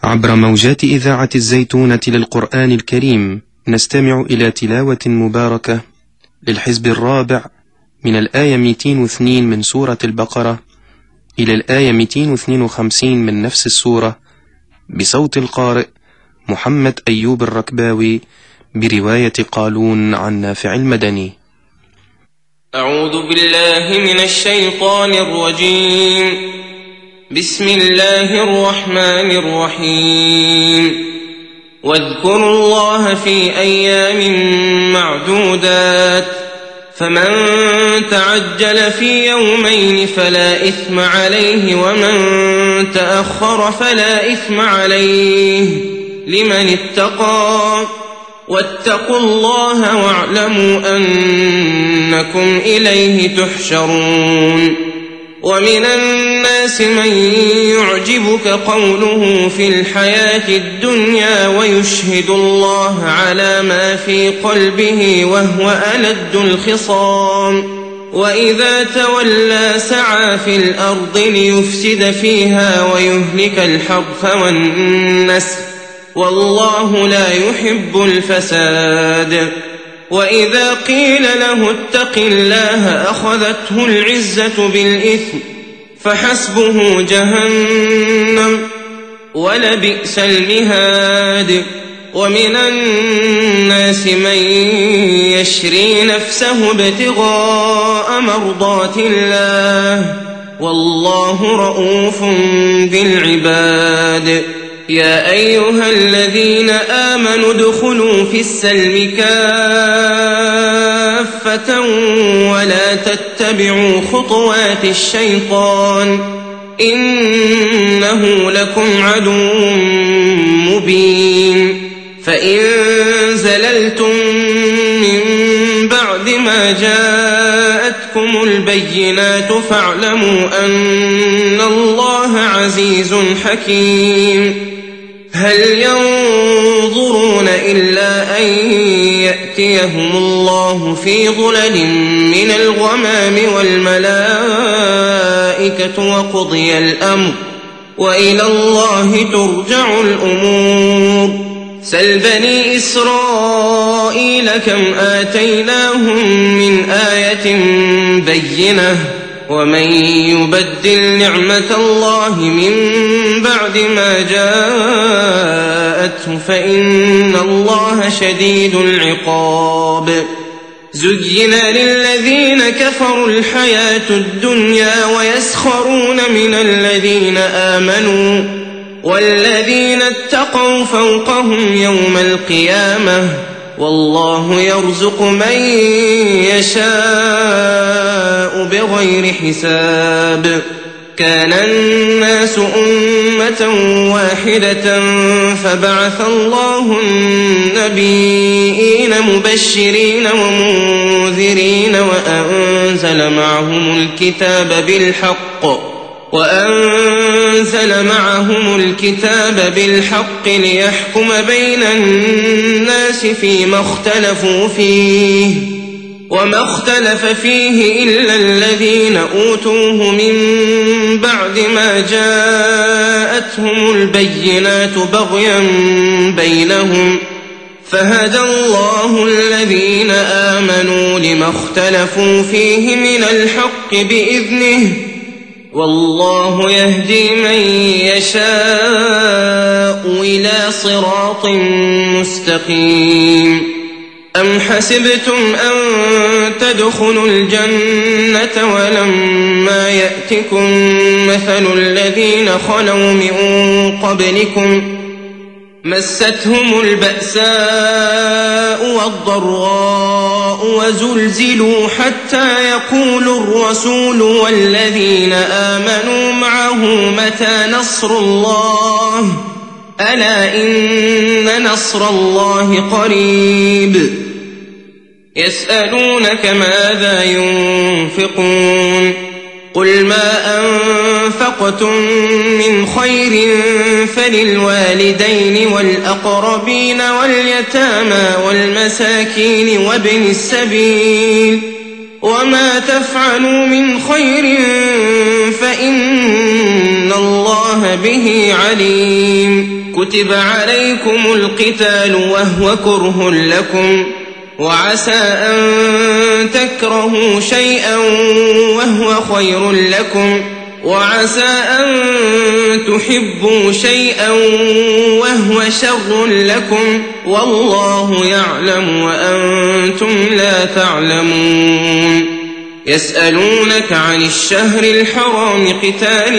عبر موجات إذاعة الزيتونة للقرآن الكريم نستمع إلى تلاوة مباركة للحزب الرابع من الآية 202 من سورة البقرة إلى الآية 252 من نفس السورة بصوت القارئ محمد أيوب الركباوي برواية قالون عن نافع المدني. أعوذ بالله من الشيطان الرجيم. بسم الله الرحمن الرحيم. واذكروا الله في أيام معدودات فمن تعجل في يومين فلا إثم عليه ومن تأخر فلا إثم عليه لمن اتقى واتقوا الله واعلموا أنكم إليه تحشرون. ومن الناس من يعجبك قوله في الحياة الدنيا ويشهد الله على ما في قلبه وهو ألد الخصام وإذا تولى سعى في الأرض ليفسد فيها ويهلك الحرث والنسل والله لا يحب الفساد. وإذا قيل له اتق الله أخذته العزة بالإثم فحسبه جهنم ولبئس المهاد. ومن الناس من يشري نفسه ابتغاء مرضات الله والله رؤوف بالعباد. يا أيها الذين آمنوا ادخلوا في السلم كافة ولا تتبعوا خطوات الشيطان إنه لكم عدو مبين. فإن زللتم من بعد ما جاءتكم البينات فاعلموا أن الله عزيز حكيم. هل ينظرون إلا أن يأتيهم الله في ظلل من الغمام والملائكة وقضي الأمر وإلى الله ترجع الأمور. سل بني إسرائيل كم آتيناهم من آية بينة ومن يبدل نعمة الله من بعد ما جاءته فإن الله شديد العقاب. زين للذين كفروا الحياة الدنيا ويسخرون من الذين آمنوا والذين اتقوا فوقهم يوم القيامة والله يرزق من يشاء بغير حساب. كان الناس أمة واحدة فبعث الله النبيين مبشرين ومنذرين وأنزل معهم الكتاب بالحق ليحكم بين الناس فيما اختلفوا فيه وما اختلف فيه إلا الذين أوتوه من بعد ما جاءتهم البينات بغيا بينهم فهدى الله الذين آمنوا لما اختلفوا فيه من الحق بإذنه والله يهدي من يشاء إلى صراط مستقيم. أم حسبتم أن تدخلوا الجنة ولما يأتكم مثل الذين خلوا من قبلكم مستهم البأساء والضراء وزلزلوا حتى يقول الرسول والذين آمنوا معه متى نصر الله ألا إن نصر الله قريب. يسألونك ماذا ينفقون قل ما أنفقتم من خير فللوالدين والأقربين واليتامى والمساكين وابن السبيل وما تفعلوا من خير فإن الله الله به عليم. كتب عليكم القتال وهو كره لكم، وعسى أن تكرهوا شيئا وهو خير لكم، وعسى أن تحبوا شيئا وهو شر لكم، والله يعلم وأنتم لا تعلمون. يسألونك عن الشهر الحرام قتال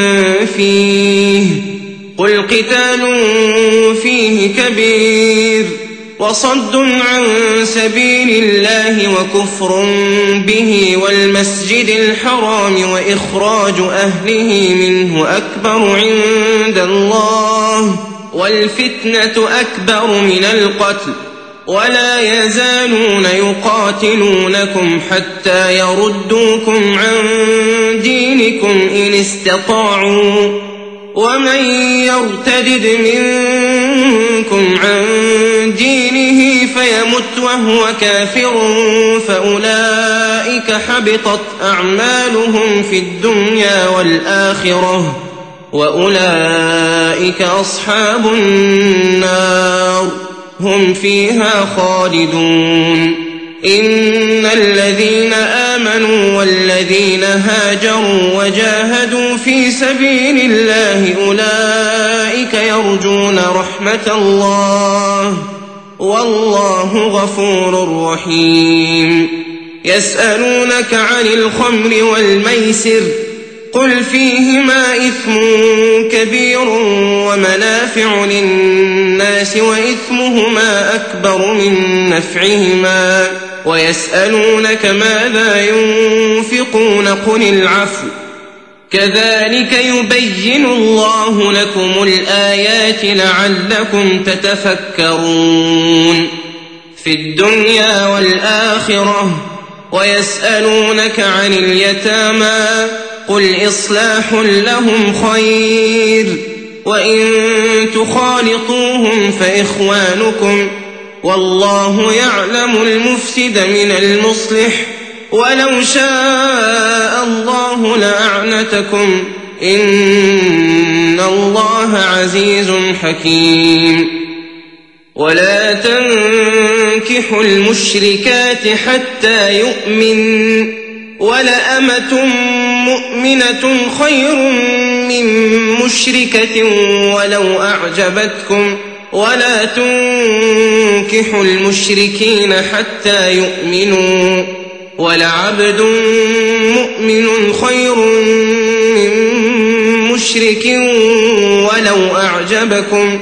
فيه، قل قتال فيه كبير، وصد عن سبيل الله وكفر به والمسجد الحرام وإخراج أهله منه أكبر عند الله، والفتنة أكبر من القتل، ولا يزالون يقاتلونكم حتى يردوكم عن دينكم إن استطاعوا، ومن يرتدد منكم عن دينه فيمت وهو كافر فأولئك حبطت أعمالهم في الدنيا والآخرة، وأولئك أصحاب النار هم فيها خالدون. إن الذين آمنوا والذين هاجروا وجاهدوا في سبيل الله أولئك يرجون رحمة الله، والله غفور رحيم. يسألونك عن الخمر والميسر، قل فيهما إثم كبير ومنافع للناس وإثمهما أكبر من نفعهما، ويسألونك ماذا ينفقون قل العفو، كذلك يبين الله لكم الآيات لعلكم تتفكرون في الدنيا والآخرة. ويسألونك عن اليتامى، قل إصلاح لهم خير، وإن تخالطوهم فإخوانكم، والله يعلم المفسد من المصلح، ولو شاء الله لأعنتكم، إن الله عزيز حكيم. ولا تنكحوا المشركات حتى يؤمن، ولأمة مؤمنة خير من مشركة ولو أعجبتكم، ولا تنكحوا المشركين حتى يؤمنوا، ولعبد مؤمن خير من مشرك ولو أعجبكم،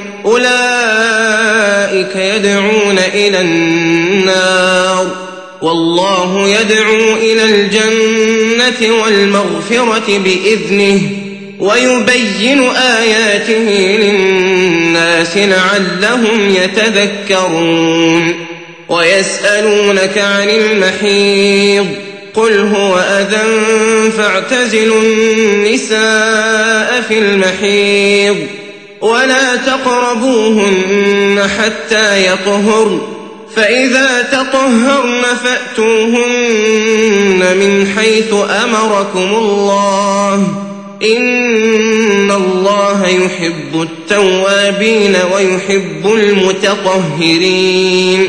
أولئك يدعون إلى النار، والله يدعو إلى الجنة والمغفرة بإذنه، ويبين آياته للناس لعلهم يتذكرون. ويسألونك عن المحيض، قل هو أذى فاعتزلوا النساء في المحيض، ولا تقربوهن حتى يطهرن، فإذا تطهرن فأتوهن من حيث أمركم الله، إن الله يحب التوابين ويحب المتطهرين.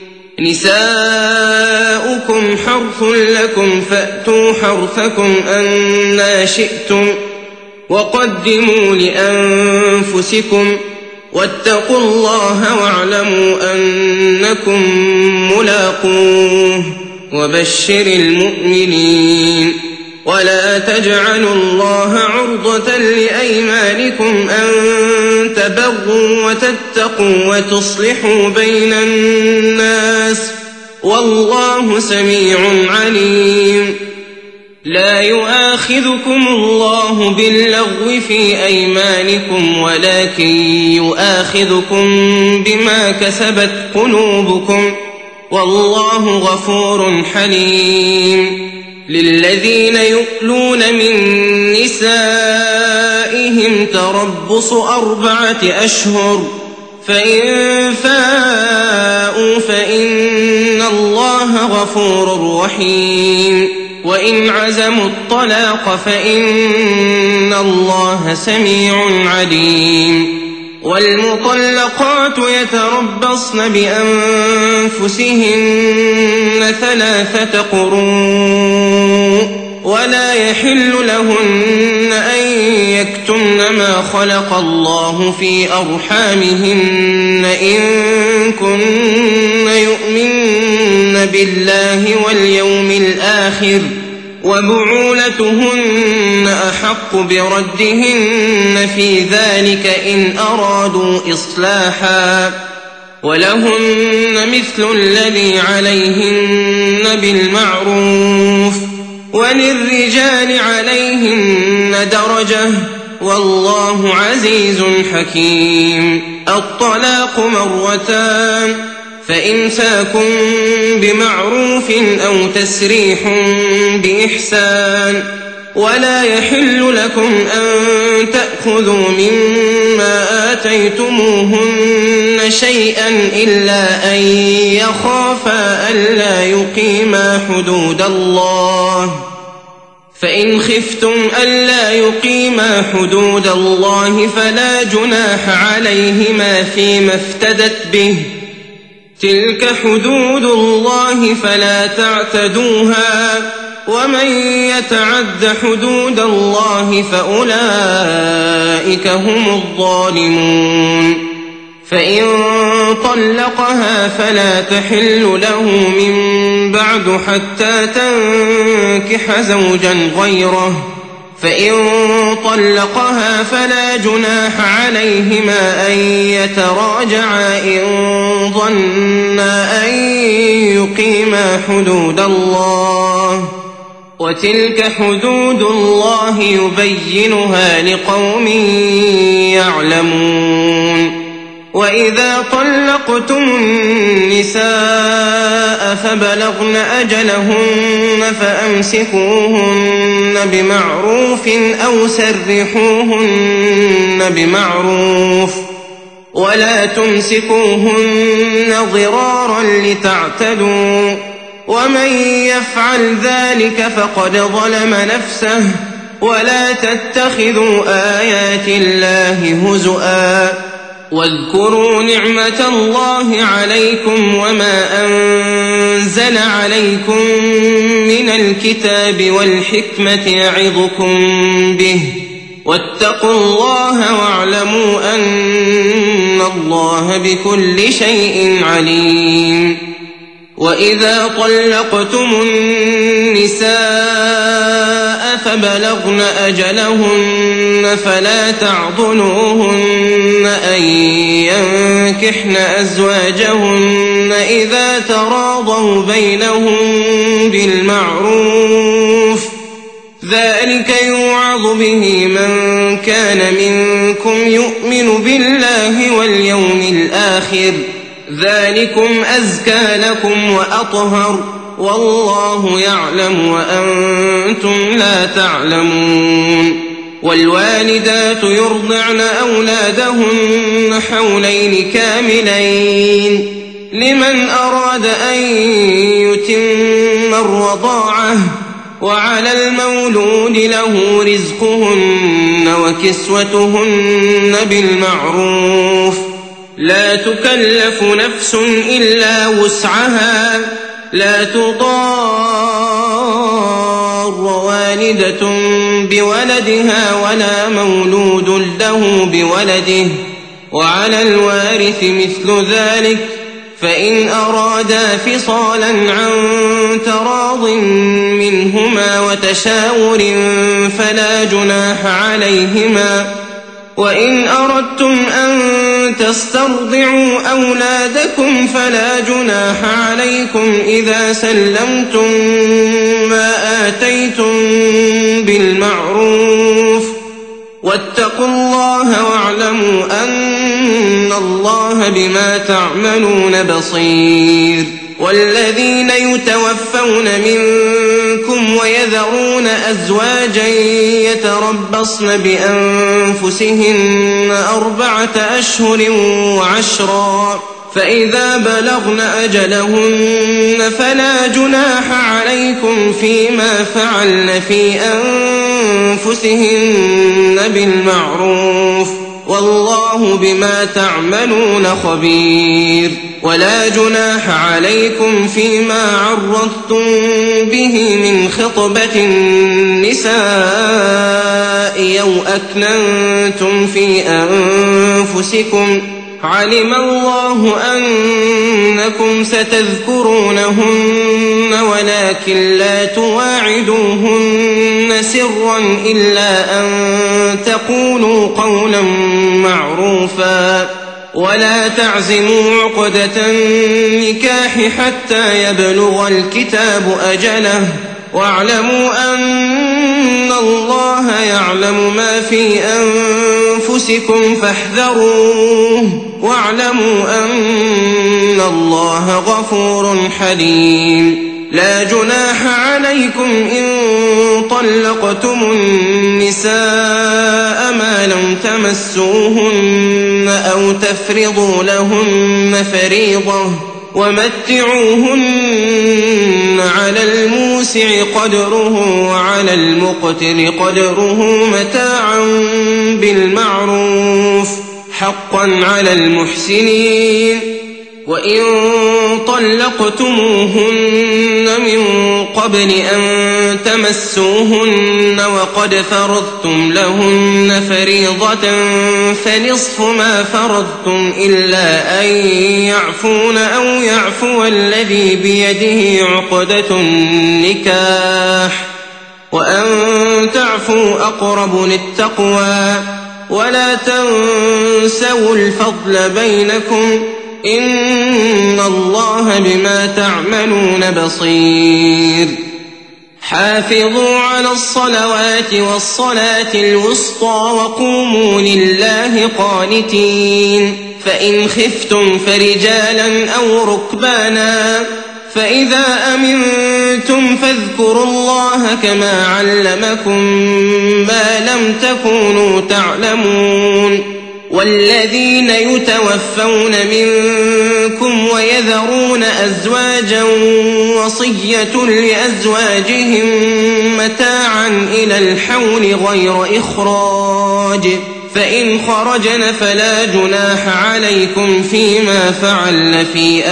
نساؤكم حرث لكم فأتوا حرثكم أنى شئتم، وقدموا لأنفسكم، واتقوا الله واعلموا أنكم ملاقوه، وبشر المؤمنين. ولا تجعلوا الله عرضة لأيمانكم أن تبروا وتتقوا وتصلحوا بين الناس، والله سميع عليم. لا يؤاخذكم الله باللغو في أيمانكم، ولكن يؤاخذكم بما كسبت قلوبكم، والله غفور حليم. للذين يؤلون من نسائهم تربص 4 أشهر، فإن فاءوا فإن الله غفور رحيم. وإن عزموا الطلاق فإن الله سميع عليم. والمطلقات يتربصن بأنفسهن 3 قروء ولا يحل لهن أن يكتمن ما خلق الله في أرحامهن إن كن يؤمن بالله واليوم الآخر وبعولتهن أحق بردهن في ذلك إن أرادوا إصلاحا ولهن مثل الذي عليهن بالمعروف وللرجال عليهن درجة والله عزيز حكيم. الطلاق 2 فإمساك بمعروف أو تسريح بإحسان ولا يحل لكم أن تأخذوا مما آتيتموهن شيئا إلا أن يخافا ألا يقيما حدود الله فإن خفتم ألا يقيما حدود الله فلا جناح عليهما فيما افتدت به تلك حدود الله فلا تعتدوها ومن يتعد حدود الله فأولئك هم الظالمون. فإن طلقها فلا تحل له من بعد حتى تنكح زوجا غيره فإن طلقها فلا جناح عليهما أن يتراجعا إن ظنا أن يقيما حدود الله وتلك حدود الله يبينها لقوم يعلمون. وإذا طلقتم النساء فبلغن أجلهن فأمسكوهن بمعروف أو سرحوهن بمعروف ولا تمسكوهن ضرارا لتعتدوا ومن يفعل ذلك فقد ظلم نفسه ولا تتخذوا آيات الله هزؤا واذكروا نعمة الله عليكم وما أنزل عليكم من الكتاب والحكمة يعظكم به واتقوا الله واعلموا أن الله بكل شيء عليم. وإذا طلقتم النساء فبلغن أجلهن فلا تعضلوهن أن ينكحن أزواجهن إذا تراضوا بينهم بالمعروف ذلك يوعظ به من كان منكم يؤمن بالله واليوم الآخر ذلكم أزكى لكم وأطهر والله يعلم وأنتم لا تعلمون. والوالدات يرضعن أولادهن حولين كاملين لمن أراد أن يتم الرضاعة وعلى المولود له رزقهن وكسوتهن بالمعروف لا تكلف نفس إلا وسعها لا تضار والدة بولدها ولا مولود له بولده وعلى الوارث مثل ذلك فإن أرادا فصالا عن تراض منهما وتشاور فلا جناح عليهما. وإن أردتم أن تسترضعوا أولادكم فلا جناح عليكم إذا سلمتم ما آتيتم بالمعروف واتقوا الله واعلموا أن الله بما تعملون بصير. والذين يتوفون منكم ويذرون أزواجا يتربصن بأنفسهن 4 أشهر وعشرا فإذا بلغن أجلهن فلا جناح عليكم فيما فعلن في أنفسهن بالمعروف والله بما تعملون خبير ولا جناح عليكم فيما عرضتم به من خطبة النساء أو أكننتم في أنفسكم علم الله أنكم ستذكرونهن ولكن لا تواعدوهن سرا إلا أن تقولوا قولا معروفا ولا تعزموا عقدة النكاح حتى يبلغ الكتاب أجله واعلموا أن الله يعلم ما في أنفسكم فاحذروه واعلموا أن الله غفور حليم لا جناح عليكم إن طلقتم النساء ما لم تمسوهن أو تفرضوا لهن فريضة ومتعوهن على الموسع قدره وعلى المقتر قدره متاعا بالمعروف حقا على المحسنين وإن طلقتموهن من قبل أن تمسوهن وقد فرضتم لهن فريضة فنصف ما فرضتم إلا أن يعفون أو يعفو الذي بيده عقدة النكاح وأن تعفوا أقرب للتقوى ولا تنسوا الفضل بينكم إن الله بما تعملون بصير حافظوا على الصلوات والصلاة الوسطى وقوموا لله قانتين فإن خفتم فرجالا أو ركبانا فإذا أمنتم فاذكروا الله كما علمكم ما لم تكونوا تعلمون والذين يتوفون منكم ويذرون أزواجا وصية لأزواجهم متاعا إلى الحول غير إخراج فإن خرجن فلا جناح عليكم فيما فعلن في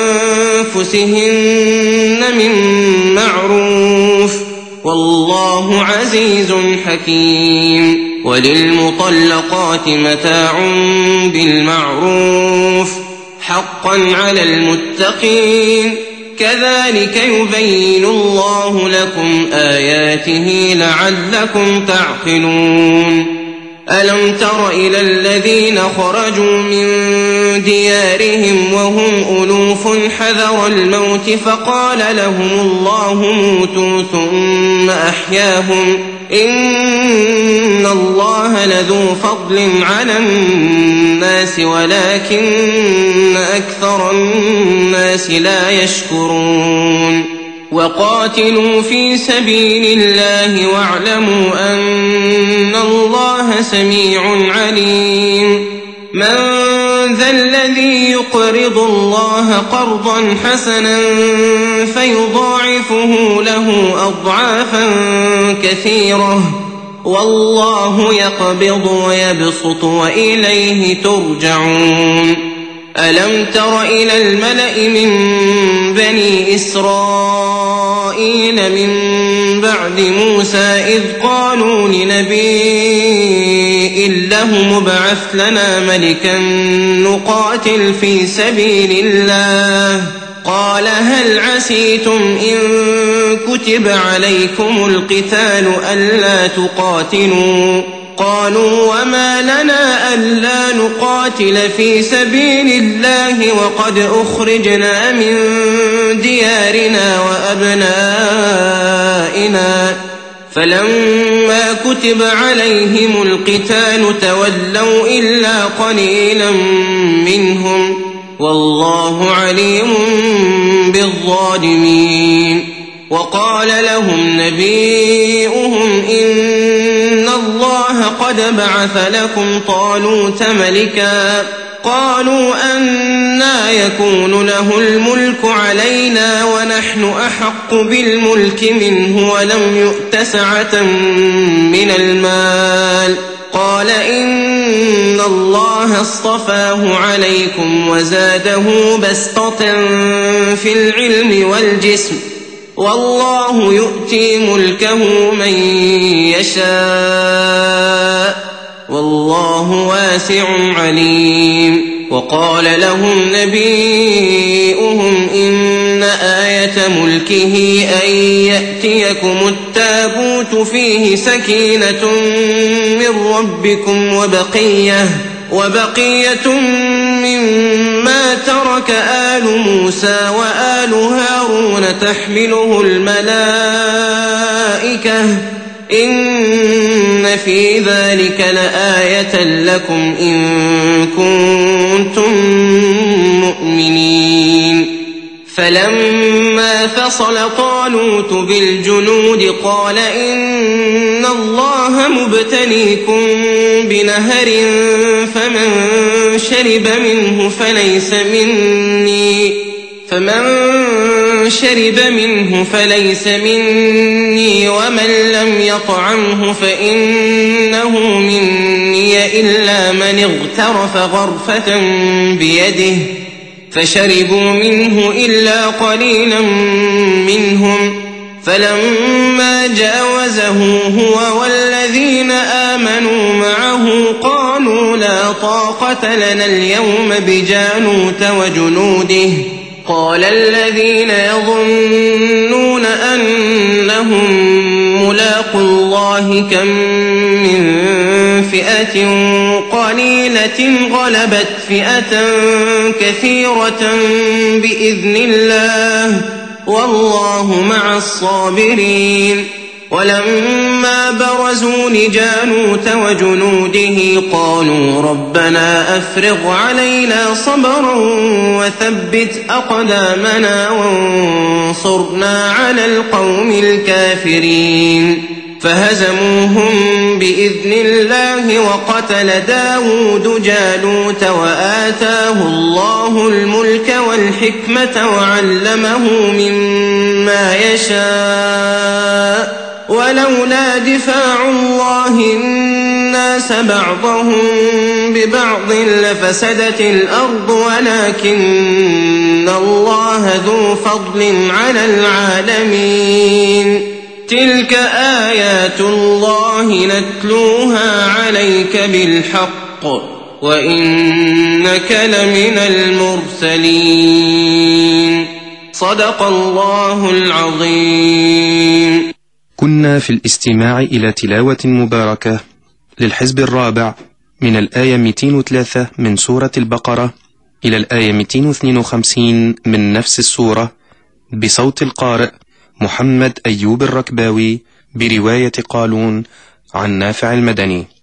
أنفسهن من معروف والله عزيز حكيم وللمطلقات متاع بالمعروف حقا على المتقين كذلك يبين الله لكم آياته لعلكم تعقلون ألم تر إلى الذين خرجوا من ديارهم وهم ألوف حذر الموت فقال لهم الله موتوا ثم أحياهم إن الله لذو فضل على الناس ولكن أكثر الناس لا يشكرون وقاتلوا في سبيل الله واعلموا أن الله سميع عليم من ذا الذي يقرض الله قرضا حسنا فيضاعفه له أضعافا كثيرة والله يقبض ويبسط وإليه ترجعون ألم تر إلى الملأ من بني إسرائيل من بعد موسى إذ قالوا لنبي له ابعث لنا ملكا نقاتل في سبيل الله قال هل عسيتم إن كتب عليكم القتال ألا تقاتلوا قالوا وما لنا ألا نقاتل في سبيل الله وقد أخرجنا من ديارنا وأبنائنا فلما كتب عليهم القتال تولوا إلا قليلا منهم والله عليم بالظالمين وقال لهم نبيؤهم إن الله قد بعث لكم طالوت ملكا قالوا أنى يكون له الملك علينا ونحن أحق بالملك منه ولم يؤت سعة من المال. قال إن الله اصطفاه عليكم وزاده بسطة في العلم والجسم والله يؤتي ملكه من يشاء والله واسع عليم. وقال لهم نبيئهم إن آية ملكه أن يأتيكم التابوت فيه سكينة من ربكم وبقية مما ترك آل موسى وآل هارون تحمله الملائكة إن في ذلك لآية لكم إن كنتم مؤمنين. فلما فصل طالوت بالجنود قال إن الله مبتليكم بنهر فمن شرب منه فليس مني ومن لم يطعمه فإنه مني إلا من اغترف غرفة بيده فشربوا منه إلا قليلا منهم. فلما جاوزه هو والذين آمنوا معه قالوا لا طاقة لنا اليوم بجالوت وجنوده. قال الذين يظنون أنهم ملاقو الله كم من فئة قليلة غلبت فئة كثيرة بإذن الله والله مع الصابرين. ولما برزوا لجالوت وجنوده قالوا ربنا أفرغ علينا صبرا وثبت أقدامنا وانصرنا على القوم الكافرين. فهزموهم بإذن الله وقتل داود جالوت وآتاه الله الملك والحكمة وعلمه مما يشاء ولولا دفاع الله الناس بعضهم ببعض لفسدت الأرض ولكن الله ذو فضل على العالمين. تلك آيات الله نتلوها عليك بالحق وإنك لمن المرسلين. صدق الله العظيم. كنا في الاستماع إلى تلاوة مباركة للحزب الرابع من الآية 203 من سورة البقرة إلى الآية 252 من نفس السورة بصوت القارئ محمد أيوب الركباوي برواية قالون عن نافع المدني.